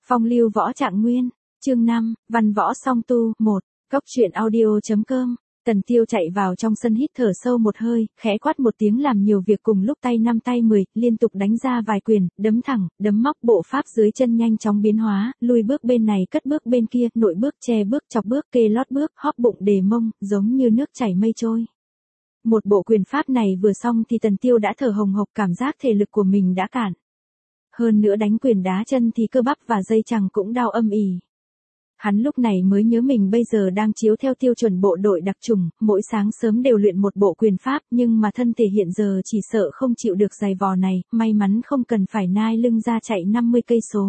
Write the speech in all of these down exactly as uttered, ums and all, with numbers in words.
Phong lưu võ trạng nguyên, chương năm, văn võ song tu, một, cốc truyện audio.com. Tần Tiêu chạy vào trong sân hít thở sâu một hơi, khẽ quát một tiếng làm nhiều việc cùng lúc tay năm tay mười, liên tục đánh ra vài quyền, đấm thẳng, đấm móc, bộ pháp dưới chân nhanh chóng biến hóa, lui bước bên này cất bước bên kia, nội bước che bước chọc bước kê lót bước, hóp bụng đề mông, giống như nước chảy mây trôi. Một bộ quyền pháp này vừa xong thì Tần Tiêu đã thở hồng hộc, cảm giác thể lực của mình đã cạn. Hơn nữa đánh quyền đá chân thì cơ bắp và dây chằng cũng đau âm ỉ. Hắn lúc này mới nhớ mình bây giờ đang chiếu theo tiêu chuẩn bộ đội đặc chủng, mỗi sáng sớm đều luyện một bộ quyền pháp, nhưng mà thân thể hiện giờ chỉ sợ không chịu được giày vò này, may mắn không cần phải nai lưng ra chạy năm mươi cây số.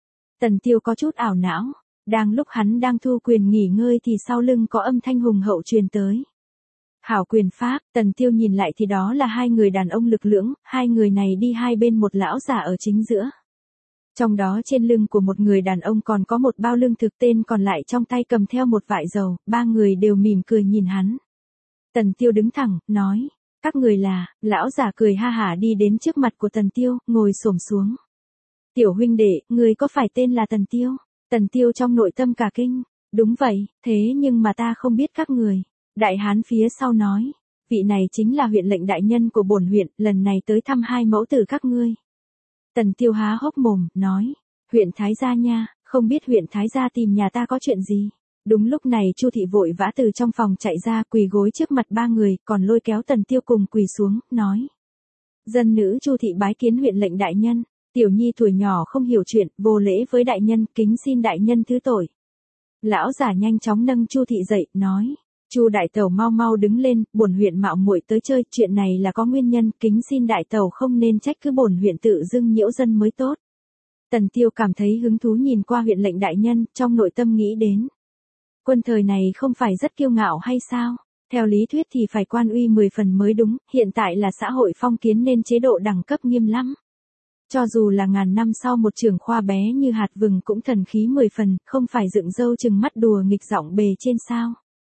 Tần Tiêu có chút ảo não, đang lúc hắn đang thu quyền nghỉ ngơi thì sau lưng có âm thanh hùng hậu truyền tới. Hảo quyền pháp, Tần Tiêu nhìn lại thì đó là hai người đàn ông lực lưỡng, hai người này đi hai bên một lão giả ở chính giữa. Trong đó trên lưng của một người đàn ông còn có một bao lương thực, tên còn lại trong tay cầm theo một vại dầu, ba người đều mỉm cười nhìn hắn. Tần Tiêu đứng thẳng, nói, các người là, lão giả cười ha hả đi đến trước mặt của Tần Tiêu, ngồi xổm xuống. Tiểu huynh đệ, người có phải tên là Tần Tiêu? Tần Tiêu trong nội tâm cả kinh, đúng vậy, thế nhưng mà ta không biết các người. Đại hán phía sau nói, vị này chính là huyện lệnh đại nhân của bổn huyện, lần này tới thăm hai mẫu tử các ngươi. Tần Tiêu há hốc mồm, nói, huyện Thái Gia nha, không biết huyện Thái Gia tìm nhà ta có chuyện gì. Đúng lúc này Chu thị vội vã từ trong phòng chạy ra, quỳ gối trước mặt ba người, còn lôi kéo Tần Tiêu cùng quỳ xuống, nói. Dân nữ Chu thị bái kiến huyện lệnh đại nhân, tiểu nhi tuổi nhỏ không hiểu chuyện, vô lễ với đại nhân, kính xin đại nhân thứ tội. Lão giả nhanh chóng nâng Chu thị dậy, nói. Chu đại tẩu mau mau đứng lên, bổn huyện mạo muội tới chơi, chuyện này là có nguyên nhân, kính xin đại tẩu không nên trách cứ bổn huyện tự dưng nhiễu dân mới tốt. Tần Tiêu cảm thấy hứng thú nhìn qua huyện lệnh đại nhân, trong nội tâm nghĩ đến. Quân thời này không phải rất kiêu ngạo hay sao? Theo lý thuyết thì phải quan uy mười phần mới đúng, hiện tại là xã hội phong kiến nên chế độ đẳng cấp nghiêm lắm. Cho dù là ngàn năm sau một trưởng khoa bé như hạt vừng cũng thần khí mười phần, không phải dựng râu chừng mắt đùa nghịch giọng bề trên sao?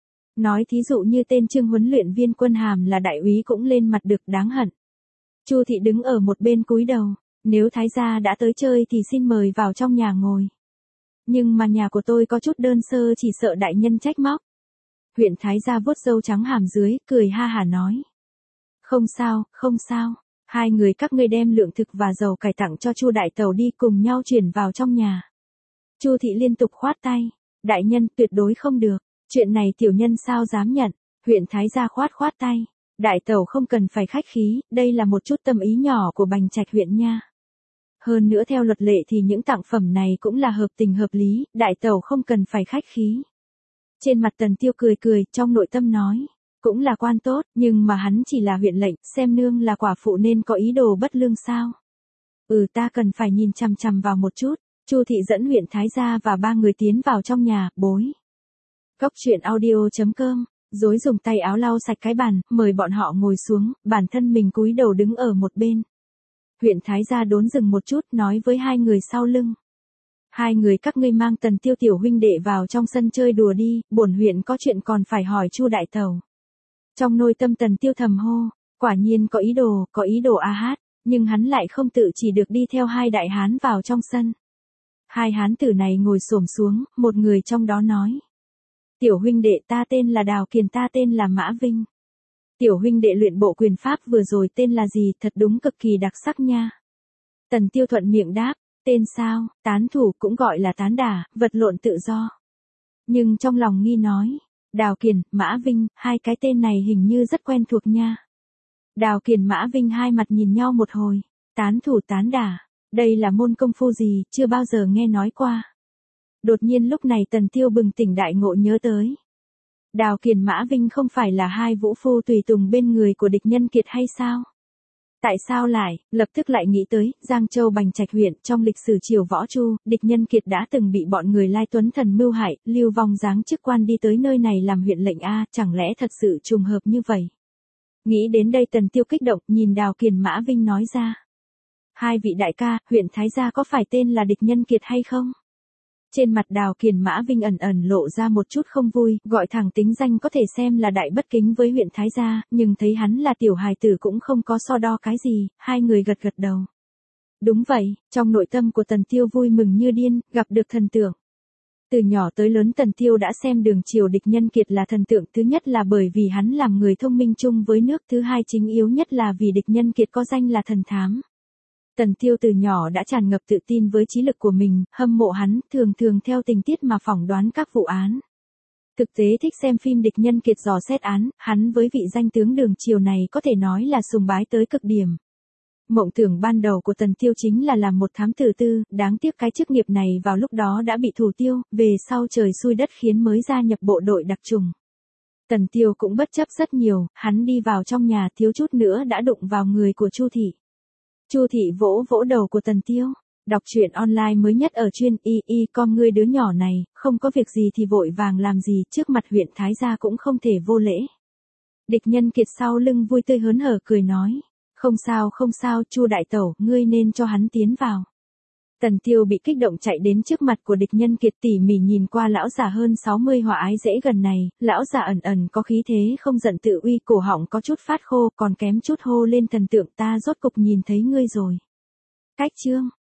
Nói thí dụ như tên Trương huấn luyện viên quân hàm là đại úy cũng lên mặt được, đáng hận. Chu thị đứng ở một bên cúi đầu, nếu Thái gia đã tới chơi thì xin mời vào trong nhà ngồi. Nhưng mà nhà của tôi có chút đơn sơ, chỉ sợ đại nhân trách móc. Huyện Thái gia vuốt râu trắng hàm dưới, cười ha hả nói. Không sao, không sao, hai người các ngươi đem lượng thực và dầu cải tặng cho Chu đại tẩu đi, cùng nhau chuyển vào trong nhà. Chu thị liên tục khoát tay, đại nhân tuyệt đối không được. Chuyện này tiểu nhân sao dám nhận, huyện Thái gia khoát khoát tay, đại tẩu không cần phải khách khí, đây là một chút tâm ý nhỏ của Bành Trạch huyện nha. Hơn nữa theo luật lệ thì những tặng phẩm này cũng là hợp tình hợp lý, đại tẩu không cần phải khách khí. Trên mặt Tần Tiêu cười cười, trong nội tâm nói, cũng là quan tốt, nhưng mà hắn chỉ là huyện lệnh, xem nương là quả phụ nên có ý đồ bất lương sao. Ừ, ta cần phải nhìn chằm chằm vào một chút. Chu thị dẫn huyện Thái gia và ba người tiến vào trong nhà, bối. Cốc truyện audio.com, rối dùng tay áo lau sạch cái bàn, mời bọn họ ngồi xuống, bản thân mình cúi đầu đứng ở một bên. Huyện Thái gia đốn dừng một chút, nói với hai người sau lưng. Hai người các ngươi mang Tần Tiêu tiểu huynh đệ vào trong sân chơi đùa đi, bổn huyện có chuyện còn phải hỏi Chu đại tẩu. Trong nội tâm Tần Tiêu thầm hô, quả nhiên có ý đồ, có ý đồ a hát, nhưng hắn lại không tự chỉ được đi theo hai đại hán vào trong sân. Hai hán tử này ngồi xổm xuống, một người trong đó nói. Tiểu huynh đệ ta tên là Đào Kiền, ta tên là Mã Vinh. Tiểu huynh đệ luyện bộ quyền pháp vừa rồi tên là gì, thật đúng cực kỳ đặc sắc nha. Tần Tiêu thuận miệng đáp, tên sao, tán thủ cũng gọi là tán đả, vật lộn tự do. Nhưng trong lòng nghi nói, Đào Kiền, Mã Vinh, hai cái tên này hình như rất quen thuộc nha. Đào Kiền Mã Vinh hai mặt nhìn nhau một hồi, tán thủ tán đả, đây là môn công phu gì, chưa bao giờ nghe nói qua. Đột nhiên lúc này Tần Tiêu bừng tỉnh đại ngộ nhớ tới. Đào Kiền Mã Vinh không phải là hai vũ phu tùy tùng bên người của địch nhân Kiệt hay sao? Tại sao lại, lập tức lại nghĩ tới, Giang Châu Bành Trạch huyện, trong lịch sử triều Võ Chu, địch nhân Kiệt đã từng bị bọn người Lai Tuấn Thần mưu hại, lưu vong giáng chức quan đi tới nơi này làm huyện lệnh A, chẳng lẽ thật sự trùng hợp như vậy? Nghĩ đến đây Tần Tiêu kích động, nhìn Đào Kiền Mã Vinh nói ra. Hai vị đại ca, huyện Thái gia có phải tên là địch nhân Kiệt hay không? Trên mặt Đào Kiền Mã Vinh ẩn ẩn lộ ra một chút không vui, gọi thẳng tính danh có thể xem là đại bất kính với huyện Thái gia, nhưng thấy hắn là tiểu hài tử cũng không có so đo cái gì, hai người gật gật đầu. Đúng vậy, trong nội tâm của Tần Tiêu vui mừng như điên, gặp được thần tượng. Từ nhỏ tới lớn Tần Tiêu đã xem Đường Triều Địch Nhân Kiệt là thần tượng, thứ nhất là bởi vì hắn làm người thông minh chung với nước, thứ hai chính yếu nhất là vì Địch Nhân Kiệt có danh là thần thám. Tần Tiêu từ nhỏ đã tràn ngập tự tin với trí lực của mình, hâm mộ hắn, thường thường theo tình tiết mà phỏng đoán các vụ án. Thực tế thích xem phim Địch Nhân Kiệt dò xét án, hắn với vị danh tướng Đường Triều này có thể nói là sùng bái tới cực điểm. Mộng tưởng ban đầu của Tần Tiêu chính là làm một thám tử tư, đáng tiếc cái chức nghiệp này vào lúc đó đã bị thủ tiêu, về sau trời xui đất khiến mới gia nhập bộ đội đặc trùng. Tần Tiêu cũng bất chấp rất nhiều, hắn đi vào trong nhà thiếu chút nữa đã đụng vào người của Chu Thị. Chu Thị vỗ vỗ đầu của Tần Tiêu, đọc truyện online mới nhất ở chuyên y y com, ngươi đứa nhỏ này, không có việc gì thì vội vàng làm gì, trước mặt huyện Thái gia cũng không thể vô lễ. Địch Nhân Kiệt sau lưng vui tươi hớn hở cười nói, không sao không sao Chu đại tẩu, ngươi nên cho hắn tiến vào. Tần Tiêu bị kích động chạy đến trước mặt của Địch Nhân Kiệt, tỉ mỉ nhìn qua lão già hơn sáu mươi hòa ái dễ gần này, lão già ẩn ẩn có khí thế không giận tự uy, cổ họng có chút phát khô, còn kém chút hô lên, thần tượng ta rốt cục nhìn thấy ngươi rồi. Cách chương